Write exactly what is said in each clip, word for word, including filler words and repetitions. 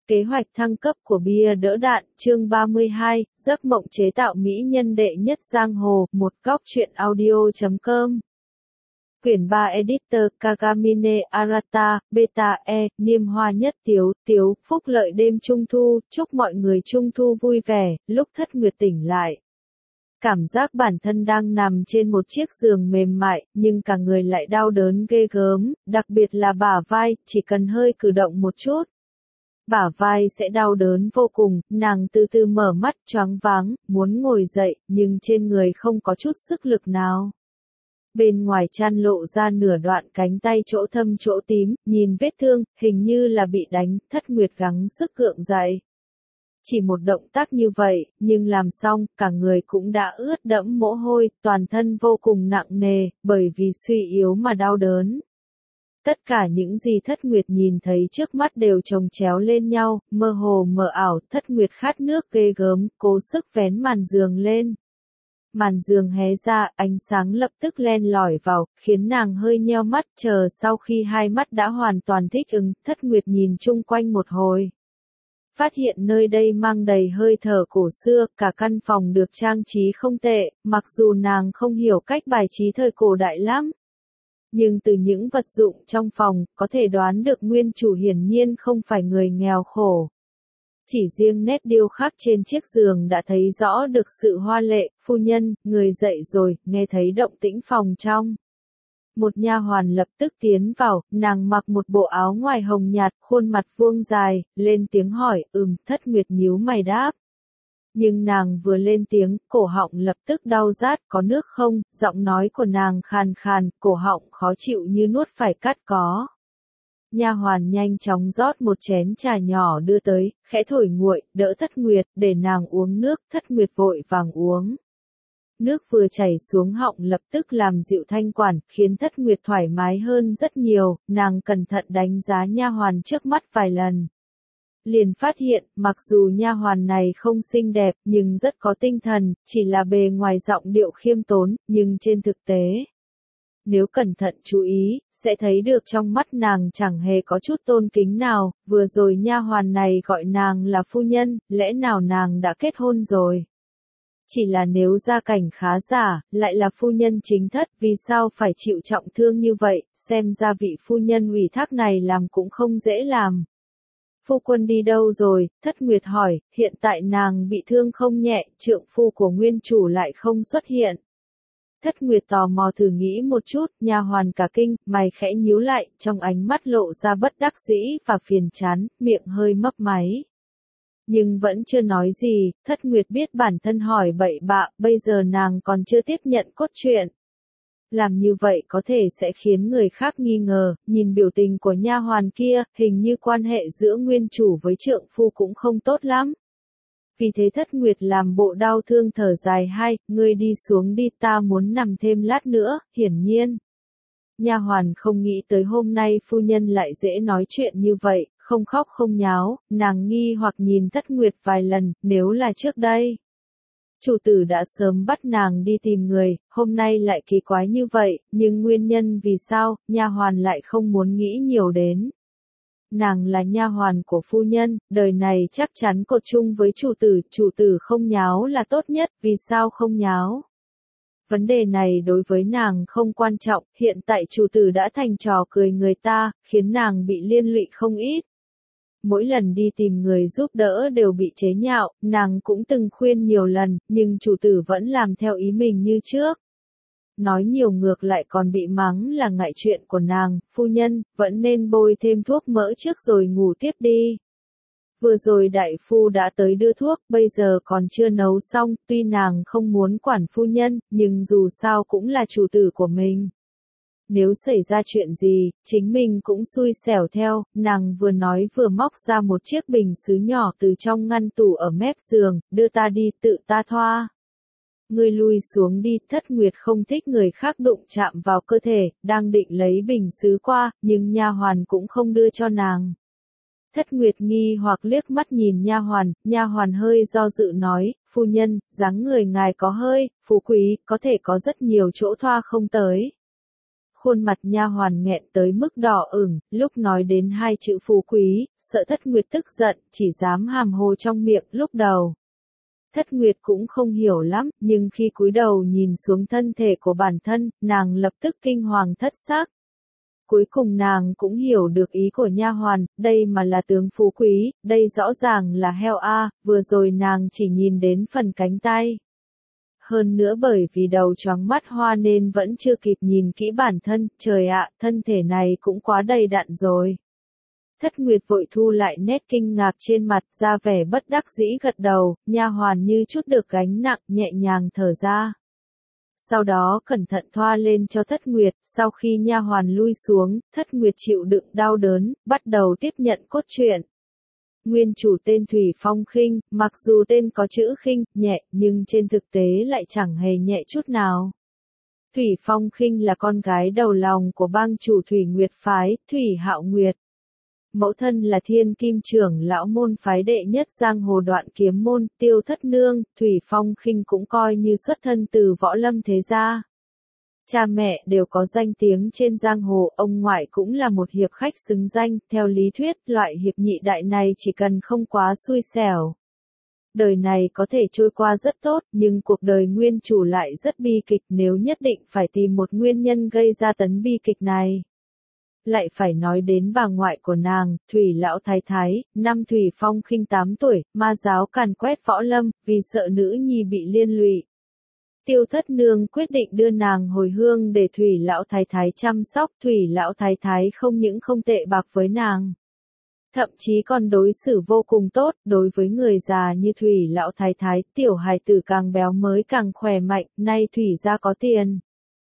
Kế hoạch thăng cấp của bia đỡ đạn, chương ba mươi hai, giấc mộng chế tạo mỹ nhân đệ nhất giang hồ, một góc truyện audio chấm com. Quyển ba Editor Kagamine Arata, Beta E, Niêm Hoa Nhất Tiếu, Tiếu, phúc lợi đêm Trung Thu, chúc mọi người Trung Thu vui vẻ, lúc Thất Nguyệt tỉnh lại. Cảm giác bản thân đang nằm trên một chiếc giường mềm mại, nhưng cả người lại đau đớn ghê gớm, đặc biệt là bả vai, chỉ cần hơi cử động một chút. Bả vai sẽ đau đớn vô cùng, nàng từ từ mở mắt choáng váng, muốn ngồi dậy, nhưng trên người không có chút sức lực nào. Bên ngoài chăn lộ ra nửa đoạn cánh tay chỗ thâm chỗ tím, nhìn vết thương, hình như là bị đánh, Thất Nguyệt gắng sức gượng dậy. Chỉ một động tác như vậy, nhưng làm xong, cả người cũng đã ướt đẫm mồ hôi, toàn thân vô cùng nặng nề, bởi vì suy yếu mà đau đớn. Tất cả những gì Thất Nguyệt nhìn thấy trước mắt đều chồng chéo lên nhau, mơ hồ mờ ảo, Thất Nguyệt khát nước ghê gớm, cố sức vén màn giường lên. Màn giường hé ra, ánh sáng lập tức len lỏi vào, khiến nàng hơi nheo mắt, chờ sau khi hai mắt đã hoàn toàn thích ứng, Thất Nguyệt nhìn chung quanh một hồi. Phát hiện nơi đây mang đầy hơi thở cổ xưa, cả căn phòng được trang trí không tệ, mặc dù nàng không hiểu cách bài trí thời cổ đại lắm. Nhưng từ những vật dụng trong phòng, có thể đoán được nguyên chủ hiển nhiên không phải người nghèo khổ. Chỉ riêng nét điêu khắc trên chiếc giường đã thấy rõ được sự hoa lệ, phu nhân, người dậy rồi, nghe thấy động tĩnh phòng trong. Một nha hoàn lập tức tiến vào, nàng mặc một bộ áo ngoài hồng nhạt, khuôn mặt vuông dài, lên tiếng hỏi, ừm, Thất Nguyệt nhíu mày đáp. Nhưng nàng vừa lên tiếng, cổ họng lập tức đau rát, có nước không, giọng nói của nàng khàn khàn, cổ họng khó chịu như nuốt phải cát có. Nha hoàn nhanh chóng rót một chén trà nhỏ đưa tới, khẽ thổi nguội, đỡ Thất Nguyệt, để nàng uống nước, Thất Nguyệt vội vàng uống. Nước vừa chảy xuống họng lập tức làm dịu thanh quản, khiến Thất Nguyệt thoải mái hơn rất nhiều, nàng cẩn thận đánh giá nha hoàn trước mắt vài lần. Liền phát hiện, mặc dù nha hoàn này không xinh đẹp, nhưng rất có tinh thần, chỉ là bề ngoài giọng điệu khiêm tốn, nhưng trên thực tế. Nếu cẩn thận chú ý, sẽ thấy được trong mắt nàng chẳng hề có chút tôn kính nào, vừa rồi nha hoàn này gọi nàng là phu nhân, lẽ nào nàng đã kết hôn rồi? Chỉ là nếu gia cảnh khá giả, lại là phu nhân chính thất, vì sao phải chịu trọng thương như vậy, xem ra vị phu nhân ủy thác này làm cũng không dễ làm. Phu quân đi đâu rồi? Thất Nguyệt hỏi, hiện tại nàng bị thương không nhẹ, trượng phu của nguyên chủ lại không xuất hiện. Thất Nguyệt tò mò thử nghĩ một chút, nha hoàn cả kinh, mày khẽ nhíu lại, trong ánh mắt lộ ra bất đắc dĩ và phiền chán, miệng hơi mấp máy. Nhưng vẫn chưa nói gì, Thất Nguyệt biết bản thân hỏi bậy bạ, bây giờ nàng còn chưa tiếp nhận cốt truyện. Làm như vậy có thể sẽ khiến người khác nghi ngờ, nhìn biểu tình của nha hoàn kia, hình như quan hệ giữa nguyên chủ với trượng phu cũng không tốt lắm. Vì thế Thất Nguyệt làm bộ đau thương thở dài hai, ngươi đi xuống đi, ta muốn nằm thêm lát nữa, hiển nhiên. Nha hoàn không nghĩ tới hôm nay phu nhân lại dễ nói chuyện như vậy, không khóc không nháo, nàng nghi hoặc nhìn Thất Nguyệt vài lần, nếu là trước đây. Chủ tử đã sớm bắt nàng đi tìm người, hôm nay lại kỳ quái như vậy, nhưng nguyên nhân vì sao, nha hoàn lại không muốn nghĩ nhiều đến. Nàng là nha hoàn của phu nhân, đời này chắc chắn cột chung với chủ tử, chủ tử không nháo là tốt nhất, vì sao không nháo? Vấn đề này đối với nàng không quan trọng, hiện tại chủ tử đã thành trò cười người ta, khiến nàng bị liên lụy không ít. Mỗi lần đi tìm người giúp đỡ đều bị chế nhạo, nàng cũng từng khuyên nhiều lần, nhưng chủ tử vẫn làm theo ý mình như trước. Nói nhiều ngược lại còn bị mắng là ngại chuyện của nàng, phu nhân, vẫn nên bôi thêm thuốc mỡ trước rồi ngủ tiếp đi. Vừa rồi đại phu đã tới đưa thuốc, bây giờ còn chưa nấu xong, tuy nàng không muốn quản phu nhân, nhưng dù sao cũng là chủ tử của mình. Nếu xảy ra chuyện gì, chính mình cũng xui xẻo theo, nàng vừa nói vừa móc ra một chiếc bình sứ nhỏ từ trong ngăn tủ ở mép giường, đưa ta đi, tự ta thoa. Ngươi lui xuống đi, Thất Nguyệt không thích người khác đụng chạm vào cơ thể, đang định lấy bình sứ qua, nhưng nha hoàn cũng không đưa cho nàng. Thất Nguyệt nghi hoặc liếc mắt nhìn nha hoàn, nha hoàn hơi do dự nói, phu nhân, dáng người ngài có hơi, phú quý, có thể có rất nhiều chỗ thoa không tới. khuôn mặt nha hoàn nghẹn tới mức đỏ ửng, lúc nói đến hai chữ phú quý, sợ Thất Nguyệt tức giận, chỉ dám hàm hồ trong miệng lúc đầu. Thất Nguyệt cũng không hiểu lắm, nhưng khi cúi đầu nhìn xuống thân thể của bản thân, nàng lập tức kinh hoàng thất xác. Cuối cùng nàng cũng hiểu được ý của nha hoàn, đây mà là tướng phú quý, đây rõ ràng là heo a, vừa rồi nàng chỉ nhìn đến phần cánh tay. Hơn nữa bởi vì đầu choáng mắt hoa nên vẫn chưa kịp nhìn kỹ bản thân, trời ạ, thân thể này cũng quá đầy đặn rồi. Thất Nguyệt vội thu lại nét kinh ngạc trên mặt, ra vẻ bất đắc dĩ gật đầu, nha hoàn như chút được gánh nặng, nhẹ nhàng thở ra. Sau đó cẩn thận thoa lên cho Thất Nguyệt, sau khi nha hoàn lui xuống, Thất Nguyệt chịu đựng đau đớn, bắt đầu tiếp nhận cốt truyện. Nguyên chủ tên Thủy Phong Khinh, mặc dù tên có chữ khinh, nhẹ, nhưng trên thực tế lại chẳng hề nhẹ chút nào. Thủy Phong Khinh là con gái đầu lòng của bang chủ Thủy Nguyệt phái, Thủy Hạo Nguyệt. Mẫu thân là Thiên Kim trưởng lão môn phái đệ nhất giang hồ Đoạn Kiếm môn, Tiêu Thất Nương, Thủy Phong Khinh cũng coi như xuất thân từ võ lâm thế gia. Cha mẹ đều có danh tiếng trên giang hồ, ông ngoại cũng là một hiệp khách xứng danh, theo lý thuyết, loại hiệp nhị đại này chỉ cần không quá xui xẻo. Đời này có thể trôi qua rất tốt, nhưng cuộc đời nguyên chủ lại rất bi kịch, nếu nhất định phải tìm một nguyên nhân gây ra tấn bi kịch này. Lại phải nói đến bà ngoại của nàng, Thủy Lão Thái Thái, năm Thủy Phong Khinh tám tuổi, ma giáo càn quét võ lâm, vì sợ nữ nhi bị liên lụy. Tiêu Thất Nương quyết định đưa nàng hồi hương để Thủy Lão Thái Thái chăm sóc, Thủy Lão Thái Thái không những không tệ bạc với nàng. Thậm chí còn đối xử vô cùng tốt, đối với người già như Thủy Lão Thái Thái, tiểu hài tử càng béo mới càng khỏe mạnh, nay Thủy gia có tiền.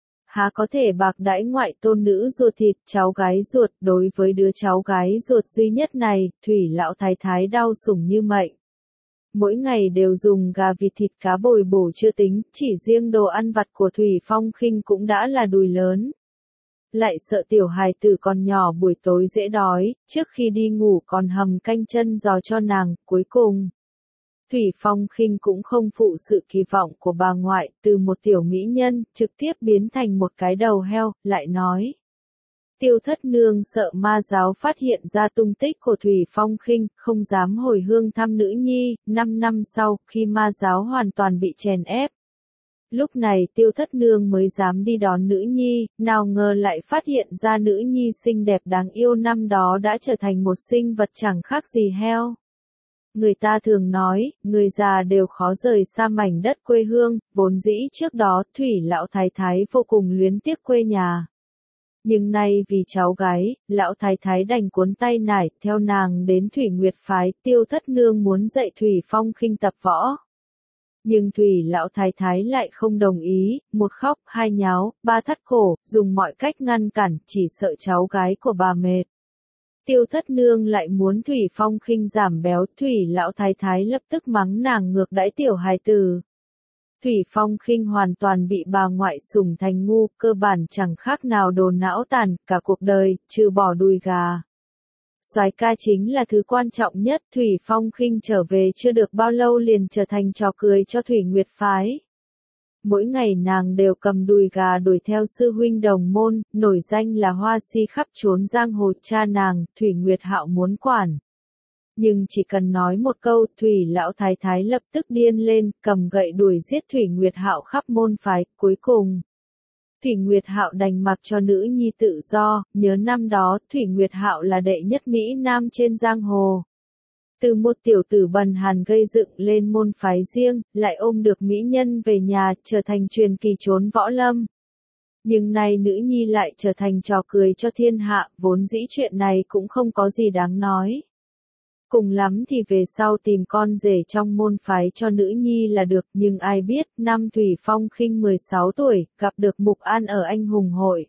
Há có thể bạc đãi ngoại tôn nữ ruột thịt, cháu gái ruột, đối với đứa cháu gái ruột duy nhất này, Thủy Lão Thái Thái đau sủng như mệnh. Mỗi ngày đều dùng gà vịt thịt cá bồi bổ chưa tính, chỉ riêng đồ ăn vặt của Thủy Phong Khinh cũng đã là đùi lớn. Lại sợ tiểu hài tử còn nhỏ buổi tối dễ đói, trước khi đi ngủ còn hầm canh chân giò cho nàng, cuối cùng. Thủy Phong Khinh cũng không phụ sự kỳ vọng của bà ngoại, từ một tiểu mỹ nhân, trực tiếp biến thành một cái đầu heo, lại nói. Tiêu Thất Nương sợ ma giáo phát hiện ra tung tích của Thủy Phong Khinh, không dám hồi hương thăm nữ nhi, năm năm sau, khi ma giáo hoàn toàn bị chèn ép. Lúc này Tiêu Thất Nương mới dám đi đón nữ nhi, nào ngờ lại phát hiện ra nữ nhi xinh đẹp đáng yêu năm đó đã trở thành một sinh vật chẳng khác gì heo. Người ta thường nói, người già đều khó rời xa mảnh đất quê hương, vốn dĩ trước đó Thủy Lão Thái Thái vô cùng luyến tiếc quê nhà. Nhưng nay vì cháu gái, Lão Thái Thái đành cuốn tay nải, theo nàng đến Thủy Nguyệt phái, Tiêu Thất Nương muốn dạy Thủy Phong Khinh tập võ. Nhưng Thủy Lão Thái Thái lại không đồng ý, một khóc, hai nháo, ba thắt cổ, dùng mọi cách ngăn cản, chỉ sợ cháu gái của bà mệt. Tiêu Thất Nương lại muốn Thủy Phong Khinh giảm béo, Thủy Lão Thái Thái lập tức mắng nàng ngược đãi tiểu hài tử. Thủy Phong Khinh hoàn toàn bị bà ngoại sủng thành ngu, cơ bản chẳng khác nào đồ não tàn, cả cuộc đời, trừ bỏ đùi gà. Soái ca chính là thứ quan trọng nhất, Thủy Phong Khinh trở về chưa được bao lâu liền trở thành trò cười cho Thủy Nguyệt phái. Mỗi ngày nàng đều cầm đùi gà đuổi theo sư huynh đồng môn, nổi danh là hoa si khắp trốn giang hồ, cha nàng, Thủy Nguyệt Hạo muốn quản. Nhưng chỉ cần nói một câu, Thủy Lão Thái Thái lập tức điên lên, cầm gậy đuổi giết Thủy Nguyệt Hạo khắp môn phái, cuối cùng. Thủy Nguyệt Hạo đành mặc cho nữ nhi tự do, nhớ năm đó, Thủy Nguyệt Hạo là đệ nhất Mỹ Nam trên giang hồ. Từ một tiểu tử bần hàn gây dựng lên môn phái riêng, lại ôm được mỹ nhân về nhà, trở thành truyền kỳ trốn võ lâm. Nhưng nay nữ nhi lại trở thành trò cười cho thiên hạ, vốn dĩ chuyện này cũng không có gì đáng nói. Cùng lắm thì về sau tìm con rể trong môn phái cho nữ nhi là được, nhưng ai biết, năm Thủy Phong Khinh mười sáu tuổi, gặp được Mục An ở anh hùng hội.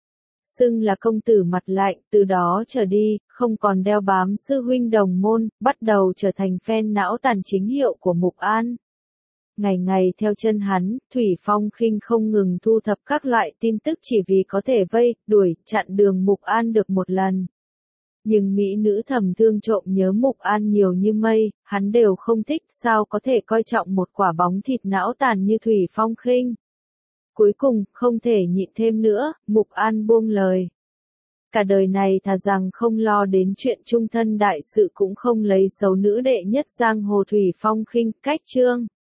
Xưng là công tử mặt lạnh, từ đó trở đi, không còn đeo bám sư huynh đồng môn, bắt đầu trở thành fan não tàn chính hiệu của Mục An. Ngày ngày theo chân hắn, Thủy Phong Khinh không ngừng thu thập các loại tin tức chỉ vì có thể vây, đuổi, chặn đường Mục An được một lần. Nhưng mỹ nữ thầm thương trộm nhớ Mục An nhiều như mây, hắn đều không thích, sao có thể coi trọng một quả bóng thịt não tàn như Thủy Phong Khinh. Cuối cùng, không thể nhịn thêm nữa, Mục An buông lời. Cả đời này thà rằng không lo đến chuyện chung thân đại sự cũng không lấy xấu nữ đệ nhất giang hồ Thủy Phong khinh cách chương.